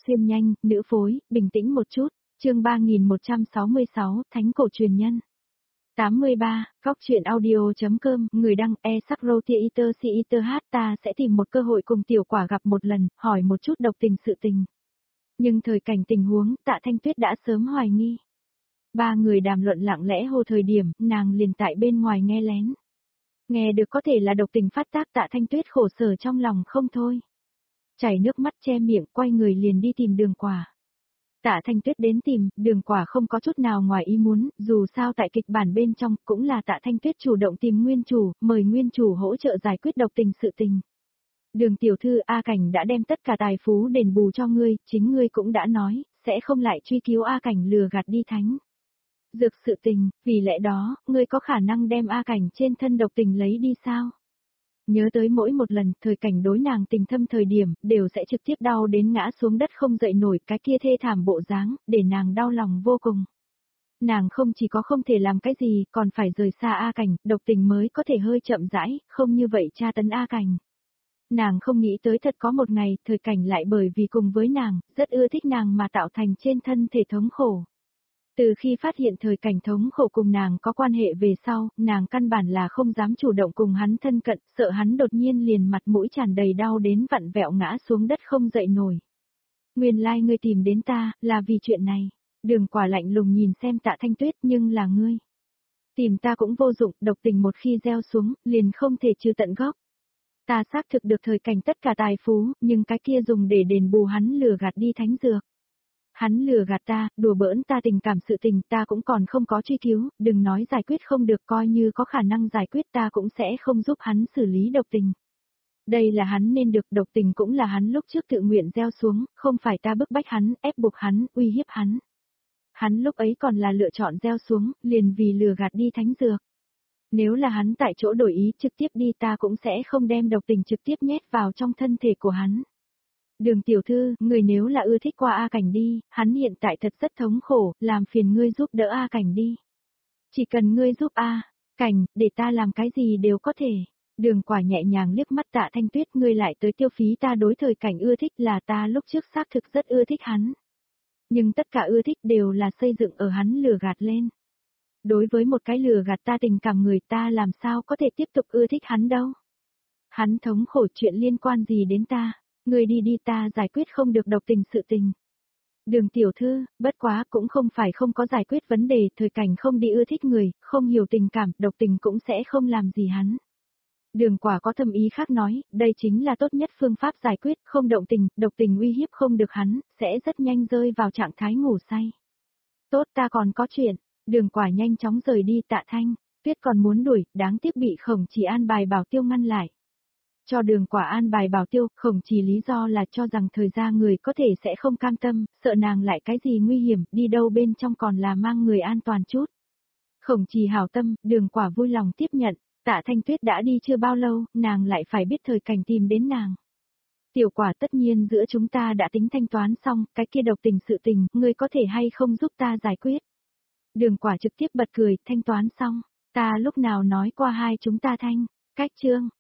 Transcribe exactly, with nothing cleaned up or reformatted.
xuyên nhanh, nữ phối, bình tĩnh một chút, chương ba nghìn một trăm sáu mươi sáu, Thánh cổ truyền nhân. tám mươi ba, Góc truyện audio.com, người đăng e sắc roti iter si iter hát ta sẽ tìm một cơ hội cùng tiểu quả gặp một lần, hỏi một chút độc tình sự tình. Nhưng thời cảnh tình huống, Tạ Thanh Tuyết đã sớm hoài nghi. Ba người đàm luận lặng lẽ hồ thời điểm, nàng liền tại bên ngoài nghe lén. Nghe được có thể là độc tình phát tác, Tạ Thanh Tuyết khổ sở trong lòng không thôi. Chảy nước mắt che miệng, quay người liền đi tìm Đường Quả. Tạ Thanh Tuyết đến tìm, Đường Quả không có chút nào ngoài ý muốn, dù sao tại kịch bản bên trong cũng là Tạ Thanh Tuyết chủ động tìm nguyên chủ, mời nguyên chủ hỗ trợ giải quyết độc tình sự tình. Đường tiểu thư, A Cảnh đã đem tất cả tài phú đền bù cho ngươi, chính ngươi cũng đã nói, sẽ không lại truy cứu A Cảnh lừa gạt đi thánh dược sự tình, vì lẽ đó, ngươi có khả năng đem A Cảnh trên thân độc tình lấy đi sao? Nhớ tới mỗi một lần, thời cảnh đối nàng tình thâm thời điểm, đều sẽ trực tiếp đau đến ngã xuống đất không dậy nổi, cái kia thê thảm bộ dáng, để nàng đau lòng vô cùng. Nàng không chỉ có không thể làm cái gì, còn phải rời xa A Cảnh, độc tình mới có thể hơi chậm rãi, không như vậy tra tấn A Cảnh. Nàng không nghĩ tới thật có một ngày, thời cảnh lại bởi vì cùng với nàng, rất ưa thích nàng mà tạo thành trên thân thể thống khổ. Từ khi phát hiện thời cảnh thống khổ cùng nàng có quan hệ về sau, nàng căn bản là không dám chủ động cùng hắn thân cận, sợ hắn đột nhiên liền mặt mũi tràn đầy đau đến vặn vẹo ngã xuống đất không dậy nổi. Nguyên lai like ngươi tìm đến ta, là vì chuyện này. Đường Quả lạnh lùng nhìn xem Tạ Thanh Tuyết, nhưng là ngươi. Tìm ta cũng vô dụng, độc tình một khi gieo xuống, liền không thể trừ tận gốc. Ta xác thực được thời cảnh tất cả tài phú, nhưng cái kia dùng để đền bù hắn lừa gạt đi thánh dược. Hắn lừa gạt ta, đùa bỡn ta tình cảm sự tình ta cũng còn không có truy cứu, đừng nói giải quyết không được, coi như có khả năng giải quyết ta cũng sẽ không giúp hắn xử lý độc tình. Đây là hắn nên được, độc tình cũng là hắn lúc trước tự nguyện gieo xuống, không phải ta bức bách hắn, ép buộc hắn, uy hiếp hắn. Hắn lúc ấy còn là lựa chọn gieo xuống, liền vì lừa gạt đi thánh dược. Nếu là hắn tại chỗ đổi ý trực tiếp đi ta cũng sẽ không đem độc tình trực tiếp nhét vào trong thân thể của hắn. Đường tiểu thư, người nếu là ưa thích qua A Cảnh đi, hắn hiện tại thật rất thống khổ, làm phiền ngươi giúp đỡ A Cảnh đi. Chỉ cần ngươi giúp A Cảnh, để ta làm cái gì đều có thể. Đường Quả nhẹ nhàng liếc mắt Tạ Thanh Tuyết, ngươi lại tới tiêu phí ta đối thời cảnh ưa thích, là ta lúc trước xác thực rất ưa thích hắn. Nhưng tất cả ưa thích đều là xây dựng ở hắn lừa gạt lên. Đối với một cái lừa gạt ta tình cảm người, ta làm sao có thể tiếp tục ưa thích hắn đâu. Hắn thống khổ, chuyện liên quan gì đến ta, ngươi đi đi, ta giải quyết không được độc tình sự tình. Đường tiểu thư, bất quá cũng không phải không có giải quyết vấn đề, thời cảnh không đi ưa thích người, không hiểu tình cảm, độc tình cũng sẽ không làm gì hắn. Đường Quả có thâm ý khác nói, đây chính là tốt nhất phương pháp giải quyết, không động tình, độc tình uy hiếp không được hắn, sẽ rất nhanh rơi vào trạng thái ngủ say. Tốt, ta còn có chuyện. Đường Quả nhanh chóng rời đi. Tạ Thanh Tuyết còn muốn đuổi, đáng tiếc bị Khổng Chỉ an bài bảo tiêu ngăn lại. Cho Đường Quả an bài bảo tiêu, Khổng Chỉ lý do là cho rằng thời gian người có thể sẽ không cam tâm, sợ nàng lại cái gì nguy hiểm, đi đâu bên trong còn là mang người an toàn chút. Khổng Chỉ hảo tâm, Đường Quả vui lòng tiếp nhận. Tạ Thanh Tuyết đã đi chưa bao lâu, nàng lại phải biết thời cảnh tìm đến nàng. Tiểu Quả, tất nhiên giữa chúng ta đã tính thanh toán xong, cái kia độc tình sự tình, ngươi có thể hay không giúp ta giải quyết? Đường Quả trực tiếp bật cười, thanh toán xong, ta lúc nào nói qua hai chúng ta thanh, cách chương,